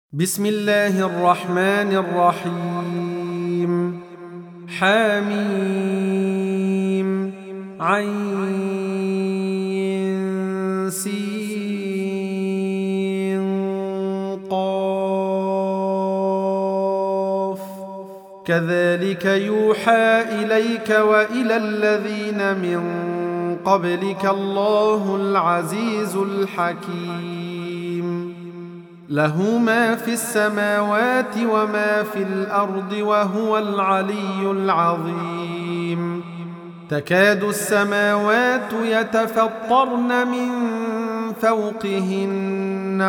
بسم الله الرحمن الرحيم. حميم عين سين قاف كذلك يوحى إليك وإلى الذين من قبلك الله العزيز الحكيم. له ما في السماوات وما في الأرض وهو العلي العظيم. تكاد السماوات يتفطرن من فوقهن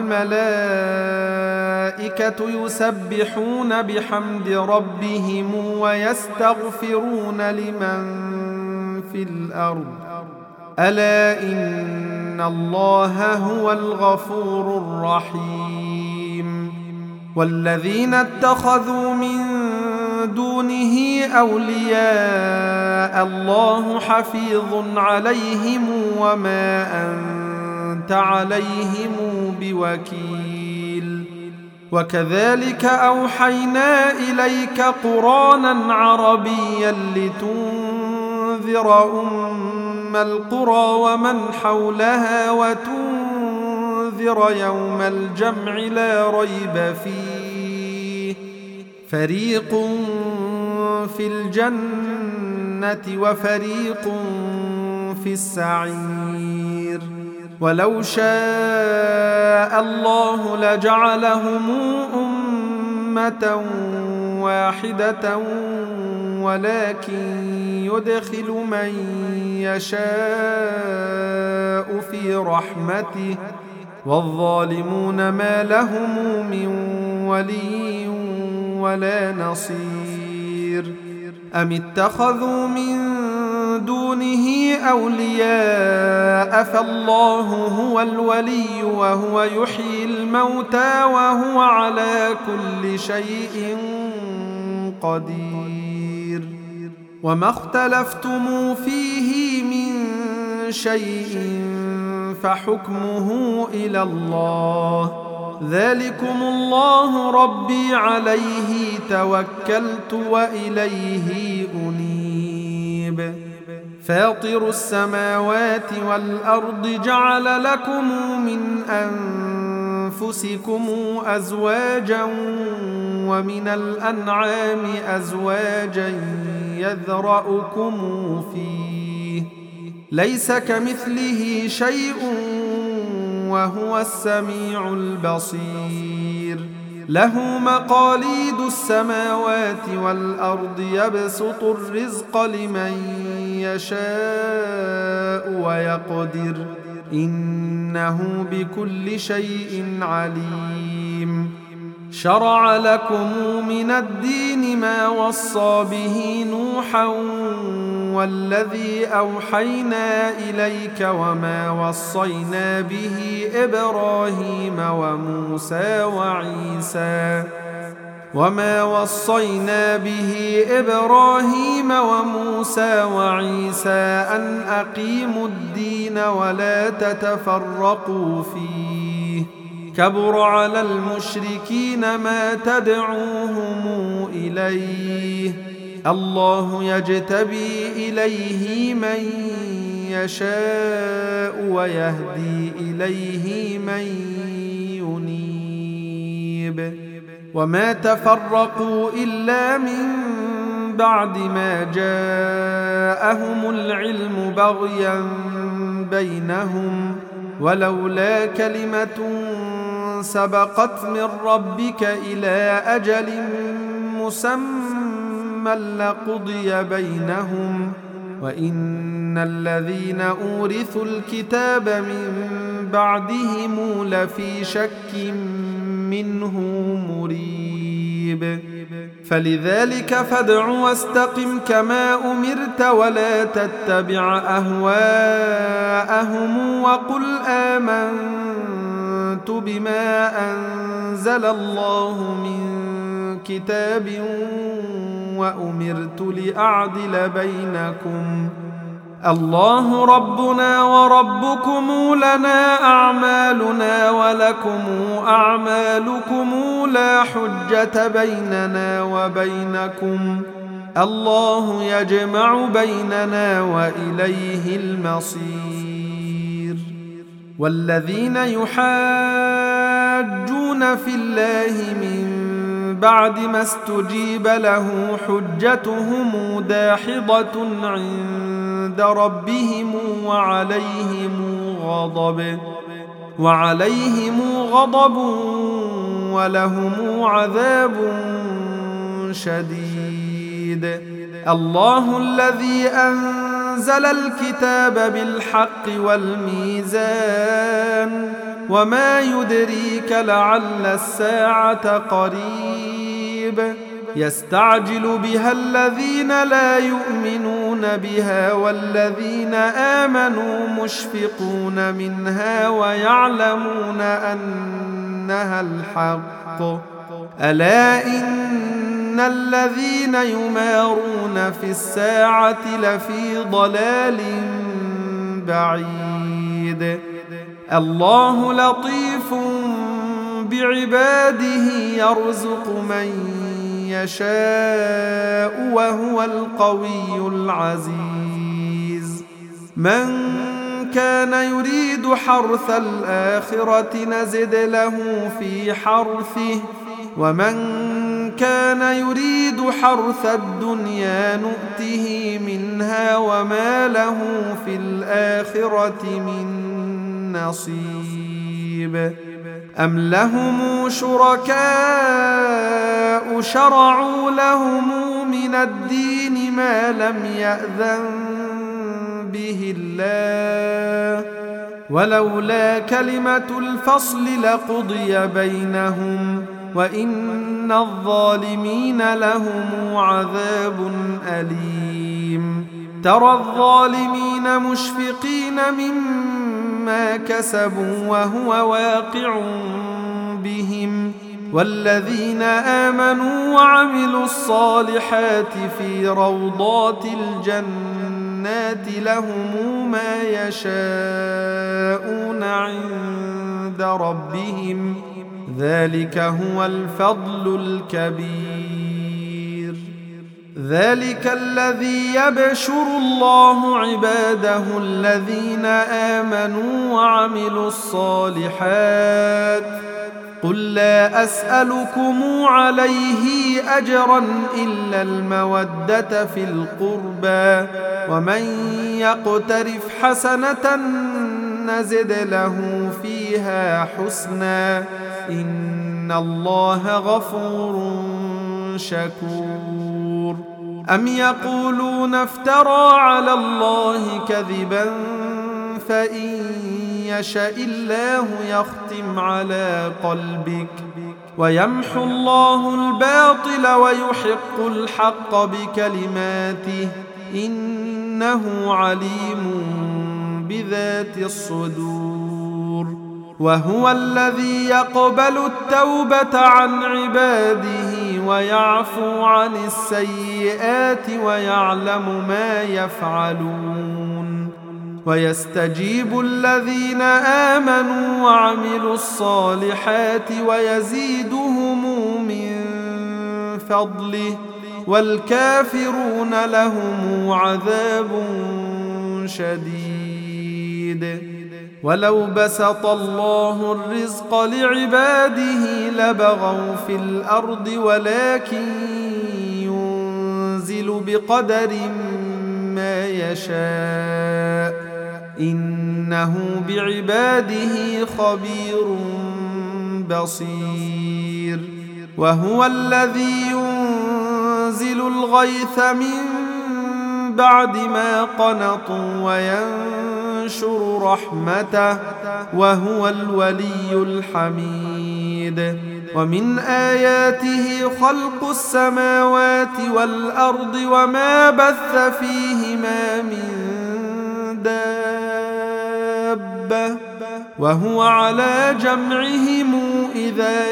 والملائكة يسبحون بحمد ربهم ويستغفرون لمن في الأرض ألا إن الله هو الغفور الرحيم. والذين اتخذوا من دونه أولياء الله حفيظ عليهم وما أنت عليهم بوكيل. وكذلك أوحينا إليك قرآنا عربيا لتنذر القرى ومن حولها وتنذر يوم الجمع لا ريب فيه فريق في الجنة وفريق في السعير. ولو شاء الله لجعلهم أمة واحدة ولكن يدخل من يشاء في رحمته والظالمون ما لهم من ولي ولا نصير. أم اتخذوا من دونه أولياء فالله هو الولي وهو يحيي الموتى وهو على كل شيء قدير. وما اختلفتم فيه من شيء فحكمه إلى الله ذلكم الله ربي عليه توكلت وإليه أنيب. فاطر السماوات والأرض جعل لكم من أنفسكم أزواجا ومن الأنعام أزواجا يذرأكم فيه ليس كمثله شيء وهو السميع البصير. له مقاليد السماوات والأرض يبسط الرزق لمن يشاء ويقدر إنه بكل شيء عليم. شرع لكم من الدين ما وصى به نوحا والذي أوحينا إليك وما وصينا به إبراهيم وموسى وعيسى أن أقيموا الدين ولا تتفرقوا فيه كبر على المشركين ما تدعوهم إليه الله يجتبي إليه من يشاء ويهدي إليه من ينيب. وما تفرقوا إلا من بعد ما جاءهم العلم بغيا بينهم ولولا كلمة سبقت من ربك إلى أجل مسمى لقضي بينهم وإن الذين أورثوا الكتاب من بعدهم لفي شك منه مريب. فلذلك فادع واستقم كما أمرت ولا تتبع أهواءهم وقل آمنت بما أنزل الله من كتاب وأمرت لأعدل بينكم الله ربنا وربكم لنا أعمالنا ولكم أعمالكم لا حجة بيننا وبينكم الله يجمع بيننا وإليه المصير. والذين يحاجون في الله من بعد ما استجيب له حجتهم داحضة عند ربهم وعليهم غضب ولهم عذاب شديد. الله الذي أنزل الكتاب بالحق والميزان وما يدريك لعل الساعة قريب يستعجل بها الذين لا يؤمنون بها والذين آمنوا مشفقون منها ويعلمون أنها الحق ألا إن الذين يمارون في الساعة لفي ضلال بعيد. الله لطيف بعباده يرزق من يشاء وهو القوي العزيز. من كان يريد حرث الآخرة نزد له في حرثه ومن كان يريد حرث الدنيا نؤته منها وما له في الآخرة من نصيب. أم لهم شركاء شرعوا لهم من الدين ما لم يأذن به الله ولولا كلمة الفصل لقضي بينهم وإن الظالمين لهم عذاب أليم. ترى الظالمين مشفقين مما كسبوا وهو واقع بهم والذين آمنوا وعملوا الصالحات في روضات الجنات لهم ما يشاءون عند ربهم ذلك هو الفضل الكبير. ذلك الذي يبشر الله عباده الذين آمنوا وعملوا الصالحات قل لا أسألكم عليه أجرا إلا المودة في القربى ومن يقترف حسنة نزد له فيها حسنا إن الله غفور شكور. أم يقولون افترى على الله كذبا فإن يشاء الله يختم على قلبك ويمحو الله الباطل ويحق الحق بكلماته إنه عليم بذات الصدور. وهو الذي يقبل التوبة عن عباده ويعفو عن السيئات ويعلم ما يفعلون ويستجيب الذين آمنوا وعملوا الصالحات ويزيدهم من فضله والكافرون لهم عذاب شديد. ولو بسط الله الرزق لعباده لبغوا في الأرض ولكن ينزل بقدر ما يشاء إنه بعباده خبير بصير. وهو الذي ينزل الغيث من بعد ما قنطوا وينشر رحمته وهو الولي الحميد. ومن آياته خلق السماوات والأرض وما بث فيهما من دابة وهو على جمعهم إذا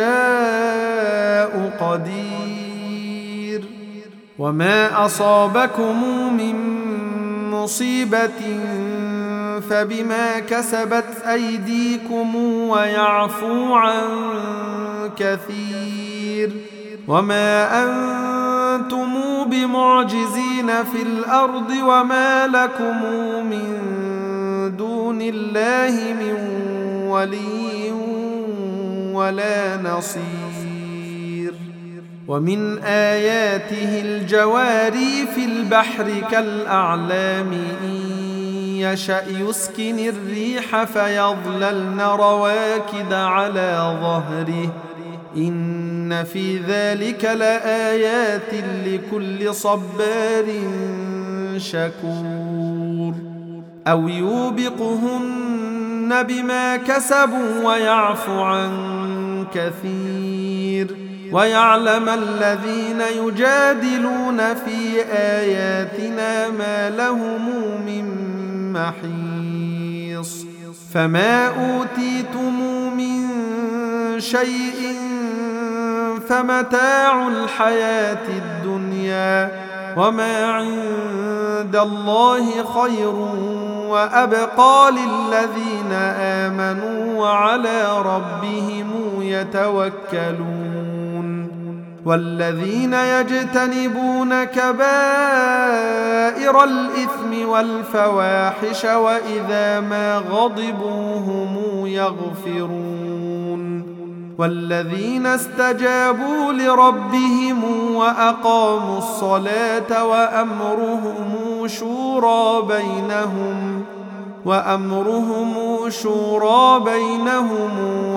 يشاء قدير. وما أصابكم من مصيبة فبما كسبت أيديكم ويعفو عن كثير وما أنتم بمعجزين في الأرض وما لكم من دون الله من ولي ولا نصير. ومن آياته الجواري في البحر كالأعلام إن يشأ يسكن الريح فيظللن رواكد على ظهره إن في ذلك لآيات لكل صبار شكور. أو يوبقهن بما كسبوا ويعفو عن كثير ويعلم الذين يجادلون في آياتنا ما لهم من محيص. فما أوتيتم من شيء فمتاع الحياة الدنيا وما عند الله خير وأبقى للذين آمنوا وعلى ربهم يتوكلون. والذين يجتنبون كبائر الإثم والفواحش وإذا ما غضبوا هم يغفرون. والذين استجابوا لربهم وأقاموا الصلاة وأمرهم شورى بينهم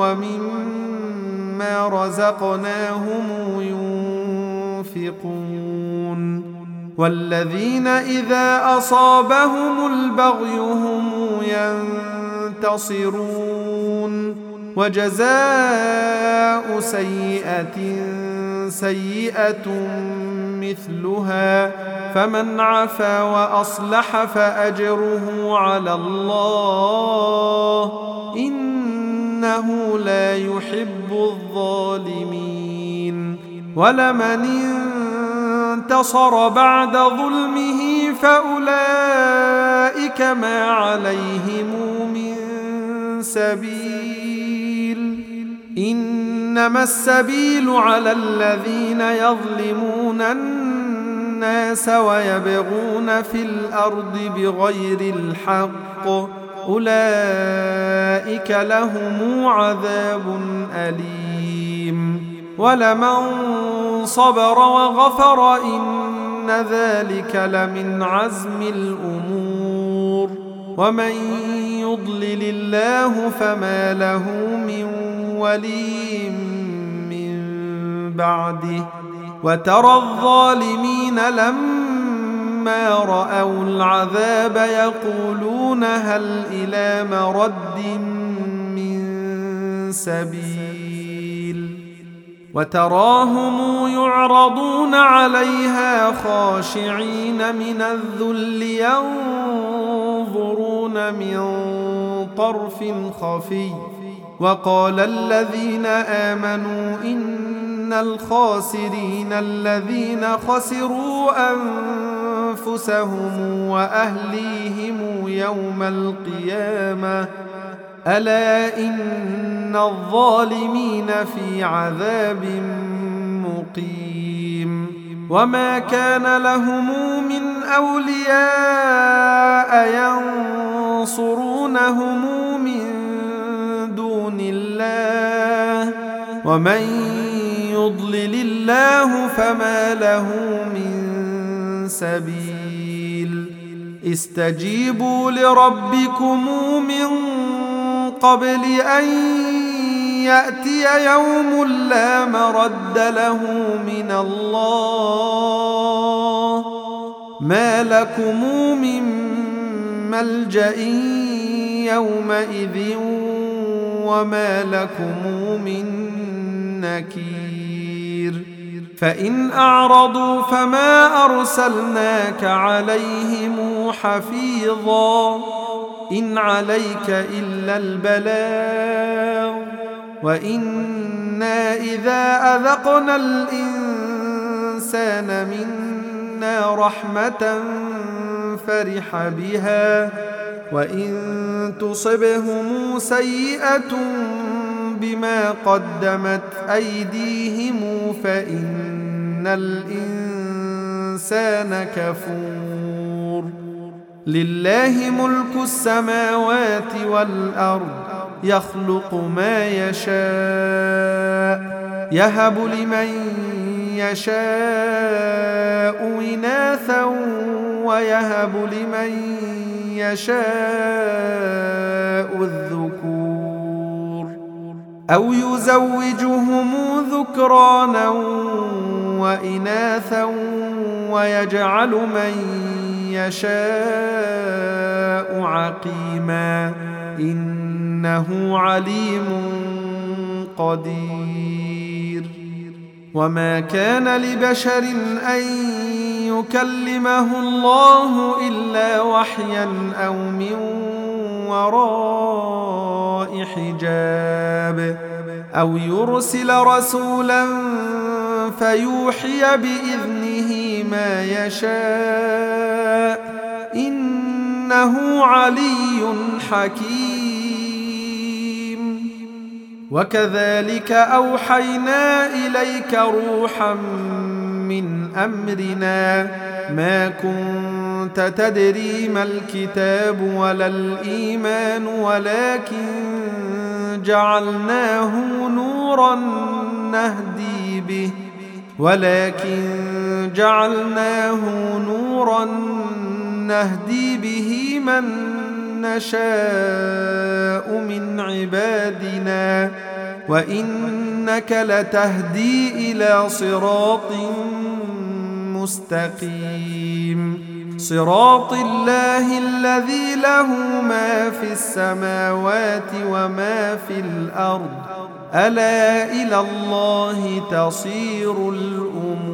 ومما رزقناهم ينفقون. والذين إذا أصابهم البغي هم ينتصرون. وجزاء سيئة مثلها فمن عفا وأصلح فأجره على الله إنه لا يحب الظالمين. ولمن انتصر بعد ظلمه فأولئك ما عليهم من سبيل إنما السبيل على الذين يظلمون الناس ويبغون في الأرض بغير الحق أولئك لهم عذاب أليم. ولمن صبر وغفر إن ذلك لمن عزم الأمور. ومن يضلل الله فما له من ولي من بعده. وترى الظالمين لما رأوا العذاب يقولون هل إلى مرد من سبيل. وتراهم يعرضون عليها خاشعين من الذل ينظرون من طرف خفي. وقال الذين آمنوا إن الخاسرين الذين خسروا أنفسهم وأهليهم يوم القيامة ألا إن الظالمين في عذاب مقيم. وما كان لهم من أولياء ينصرونهم من دون الله ومن يضلل الله فما له من سبيل. استجيبوا لربكم من قبل أن يأتي يوم لا مرد له من الله ما لكم من ملجأ يومئذ وما لكم من نكير. فإن أعرضوا فما أرسلناك عليهم حفيظا إن عليك إلا البلاغ وإنا إذا أذقنا الإنسان منا رحمة فرح بها، وإن تصبهم سيئة بما قدمت أيديهم فإن الإنسان كفور. لله ملك السماوات والأرض يخلق ما يشاء، يهب لمن يشاء إناثا ويهب لمن يشاء الذكور، أو يزوجهم ذكرانا وإناثا ويجعل من يشاء عقيما، إنه عليم قدير. وما كان لبشر أن يكلمه الله إلا وحيا أو من وراء حجاب، أو يرسل رسولا فيوحي بإذنه ما يشاء، إنه علي حكيم. وكذلك أوحينا إليك روحا من أمرنا، ما كنت تدري ما الكتاب ولا الإيمان، ولكن جعلناه نورا نهدي به من نشاء من عبادنا، وإنك لتهدي إلى صراط مستقيم، صراط الله الذي له ما في السماوات وما في الأرض، ألا إلى الله تصير الأمور.